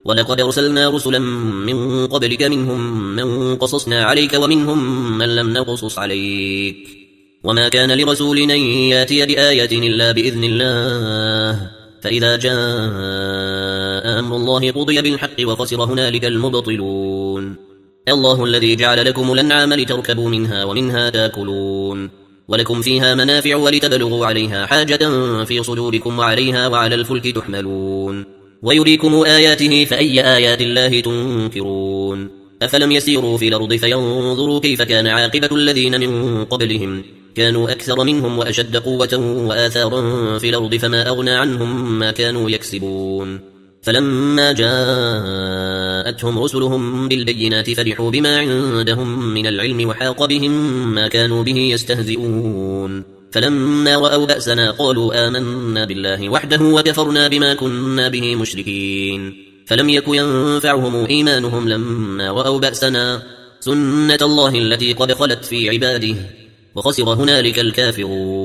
ولقد أرسلنا رسلا من قبلك منهم من قصصنا عليك ومنهم من لم نقصص عليك وما كان لرسول أن ياتي بآية إلا بإذن الله فإذا جاء أمر الله قضي بالحق وخسر هنالك المبطلون الله الذي جعل لكم الأنعام لتركبوا منها ومنها تاكلون ولكم فيها منافع ولتبلغوا عليها حاجة في صدوركم وعليها وعلى الفلك تحملون ويريكم آياته فأي آيات الله تنكرون أفلم يسيروا في الأرض فينظروا كيف كان عاقبة الذين من قبلهم كانوا أكثر منهم وأشد قوة وآثارا في الأرض فما أغنى عنهم ما كانوا يكسبون فلما جاءتهم رسلهم بالبينات فرحوا بما عندهم من العلم وحاق بهم ما كانوا به يستهزئون فلما رأوا بأسنا قالوا آمنا بالله وحده وكفرنا بما كنا به مشركين فلم يك ينفعهم إيمانهم لما رأوا بأسنا سنة الله التي قد خلت في عباده وخسر هنالك الكافرون